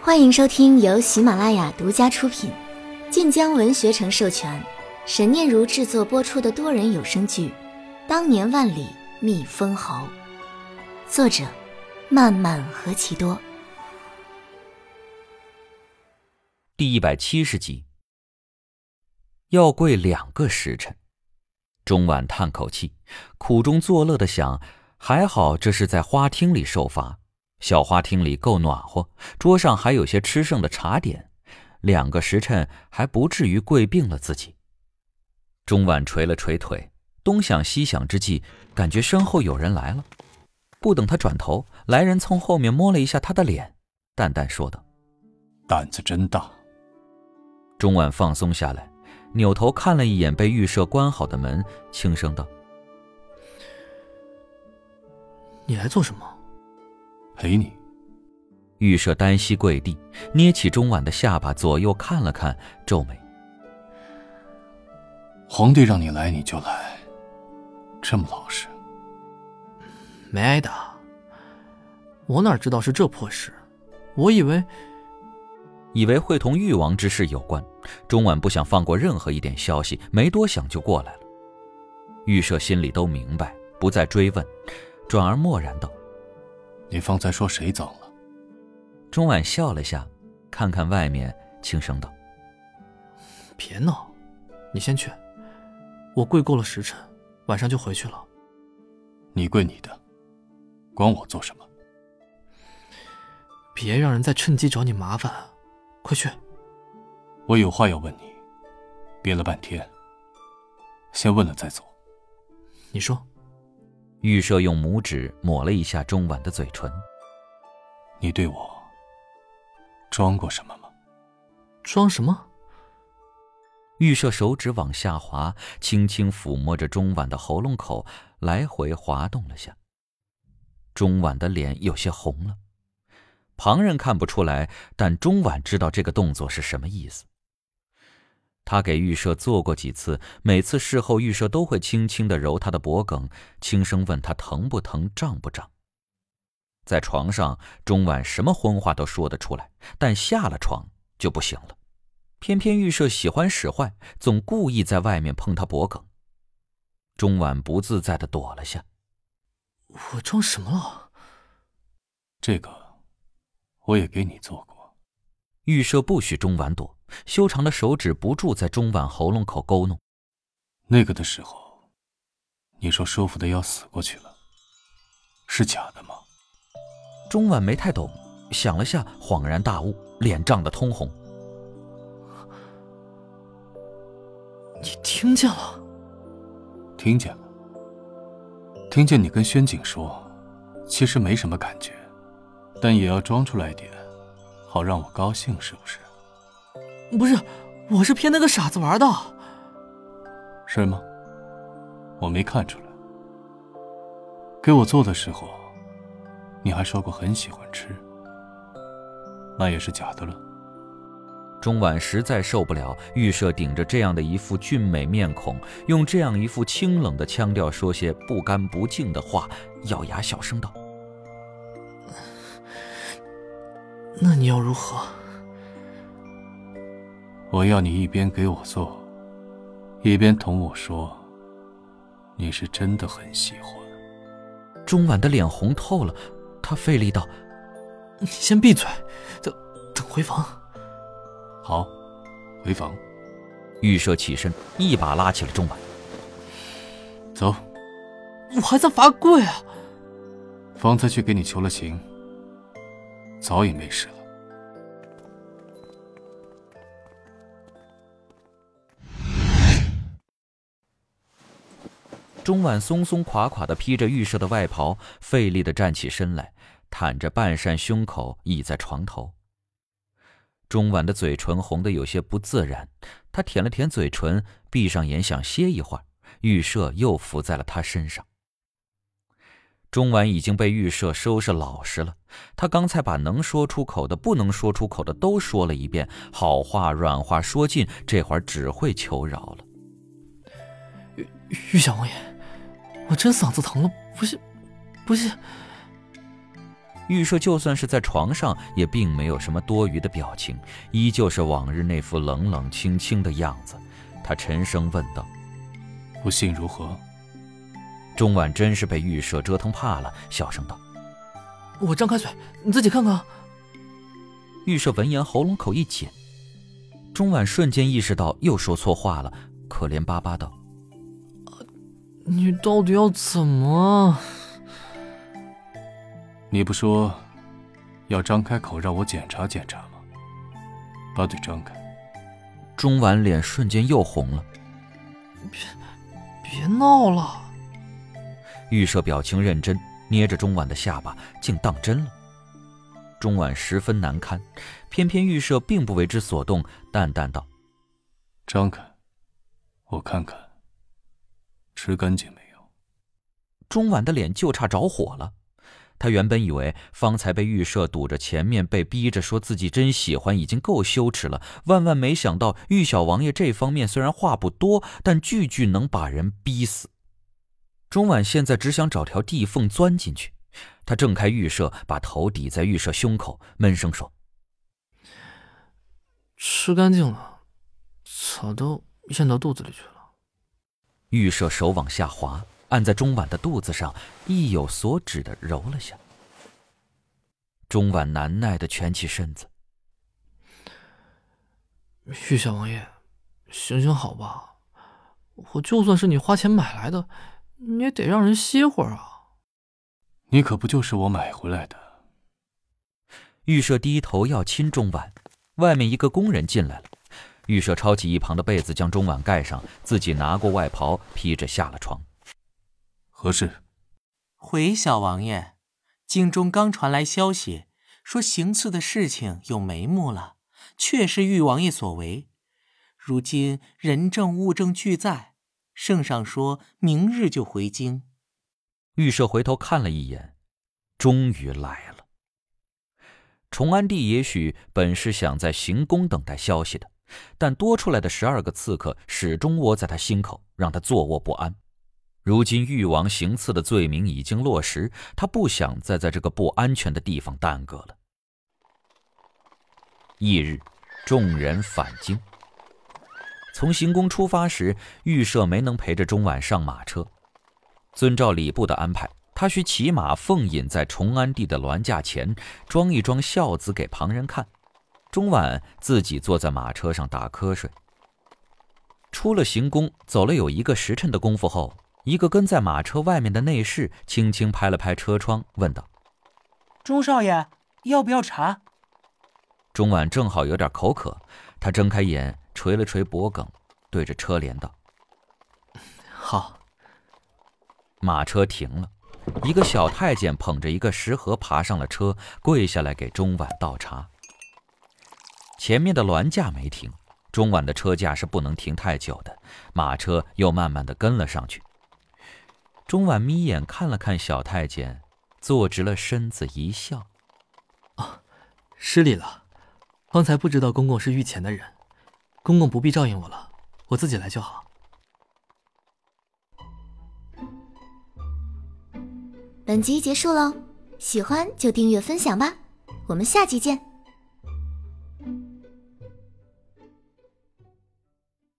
欢迎收听由喜马拉雅独家出品，晋江文学城授权，沈念如制作播出的多人有声剧《当年万里觅封侯》，作者漫漫何其多。 第170集。要跪2个时辰。钟婉叹口气，苦中作乐地想，还好这是在花厅里受罚，小花厅里够暖和，桌上还有些吃剩的茶点，2个时辰还不至于跪病了自己。钟婉捶了捶腿，东想西想之际，感觉身后有人来了。不等他转头，来人从后面摸了一下他的脸，淡淡说道：“ 胆子真大。” 钟婉放松下来，扭头看了一眼被预设关好的门，轻声道：“ 你来做什么？”“ 陪你。” 预设单膝跪地，捏起钟婉的下巴，左右看了看，皱眉：“ 皇帝让你来你就来，这么老实。”“ 没挨打，我哪知道是这破事，我以为会同誉王之事有关。”钟婉不想放过任何一点消息，没多想就过来了。预设心里都明白，不再追问，转而默然道：“ 你方才说谁走了？” 钟婉笑了下，看看外面，轻声道：“ 别闹，你先去，我跪够了时辰，晚上就回去了。”“ 你跪你的，管我做什么？”“ 别让人再趁机找你麻烦，快去。”“ 我有话要问你，憋了半天，先问了再走。”“ 你说。” 预设用拇指抹了一下钟婉的嘴唇。 “你对我装过什么吗？”“ 装什么？” 预设手指往下滑，轻轻抚摸着钟婉的喉咙口，来回滑动了下。钟婉的脸有些红了，旁人看不出来，但钟婉知道这个动作是什么意思。他给预设做过几次，每次事后预设都会轻轻地揉他的脖颈，轻声问他疼不疼，胀不胀。在床上，钟婉什么荤话都说得出来，但下了床就不行了。偏偏预设喜欢使坏，总故意在外面碰他脖颈。钟婉不自在地躲了下。 “我装什么了？”“ 这个我也给你做过。” 预设不许钟婉躲，修长的手指不住在钟婉喉咙口勾弄。 “那个的时候，你说舒服的要死过去了，是假的吗？” 钟婉没太懂，想了下，恍然大悟，脸涨得通红。“ 你听见了？”“ 听见了，听见你跟宣景说，其实没什么感觉，但也要装出来一点，好让我高兴，是不是？”“ 不是，我是骗那个傻子玩的。”“ 是吗？我没看出来。给我做的时候，你还说过很喜欢吃，那也是假的了。” 钟婉实在受不了预设顶着这样的一副俊美面孔，用这样一副清冷的腔调说些不干不净的话，咬牙小声道：“ 那你要如何？”“ 我要你一边给我做，一边同我说，你是真的很喜欢。” 钟婉的脸红透了，她费力道：“ 你先闭嘴，等回房。”“ 好，回房。” 预设起身，一把拉起了钟婉。 “走。”“ 我还在罚跪啊！”“ 方才去给你求了情，早已没事了。” 钟婉松松垮垮地披着预设的外袍，费力地站起身来，袒着半扇胸口倚在床头。钟婉的嘴唇红得有些不自然，她舔了舔嘴唇，闭上眼想歇一会儿，预设又伏在了她身上。钟婉已经被预设收拾老实了，她刚才把能说出口的不能说出口的都说了一遍，好话软话说尽，这会儿只会求饶了。 “玉小王爷，我真嗓子疼了，不信。” 预设就算是在床上，也并没有什么多余的表情，依旧是往日那副冷冷清清的样子。他沉声问道： 不信如何？ 钟婉真是被预设折腾怕了，小声道： 我张开嘴，你自己看看。 预设闻言喉咙口一紧，钟婉瞬间意识到又说错话了，可怜巴巴道： 你到底要怎么？ 你不说要张开口让我检查检查吗？把嘴张开。 钟婉脸瞬间又红了。 别闹了。 预设表情认真，捏着钟婉的下巴，竟当真了。钟婉十分难堪，偏偏预设并不为之所动，淡淡道： 张开，我看看吃干净没有。 钟婉的脸就差着火了。他原本以为方才被预设堵着前面，被逼着说自己真喜欢已经够羞耻了，万万没想到玉小王爷这方面虽然话不多，但句句能把人逼死。钟婉现在只想找条地缝钻进去。他挣开预设，把头抵在预设胸口，闷声说： 吃干净了，草都咽到肚子里去了。 预设手往下滑，按在钟婉的肚子上，意有所指地揉了下。钟婉难耐地蜷起身子： 玉小王爷，行行好吧，我就算是你花钱买来的，你也得让人歇会儿啊。 你可不就是我买回来的。 预设低头要亲钟婉，外面一个工人进来了。预设抄起一旁的被子将钟婉盖上，自己拿过外袍披着下了床。 何事？ 回小王爷，京中刚传来消息，说行刺的事情有眉目了，确是玉王爷所为。如今人证物证俱在，圣上说明日就回京。 预设回头看了一眼，终于来了。崇安帝也许本是想在行宫等待消息的，但多出来的12个刺客始终窝在他心口，让他坐卧不安。如今誉王行刺的罪名已经落实，他不想再在这个不安全的地方耽搁了。翌日，众人返京。从行宫出发时，预设没能陪着钟婉上马车。遵照礼部的安排，他需骑马奉引在崇安帝的銮驾前，装一装孝子给旁人看。钟婉自己坐在马车上打瞌睡。出了行宫，走了有1个时辰的功夫后，一个跟在马车外面的内侍轻轻拍了拍车窗，问道： 钟少爷，要不要茶？ 钟婉正好有点口渴，他睁开眼，捶了捶脖颈，对着车帘道： 好。 马车停了，一个小太监捧着一个食盒爬上了车，跪下来给钟婉倒茶。前面的銮驾没停，钟婉的车驾是不能停太久的，马车又慢慢地跟了上去。钟婉眯眼看了看小太监，坐直了身子一笑： 失礼了，方才不知道公公是御前的人，公公不必照应我了，我自己来就好。 本集结束喽，喜欢就订阅分享吧，我们下集见。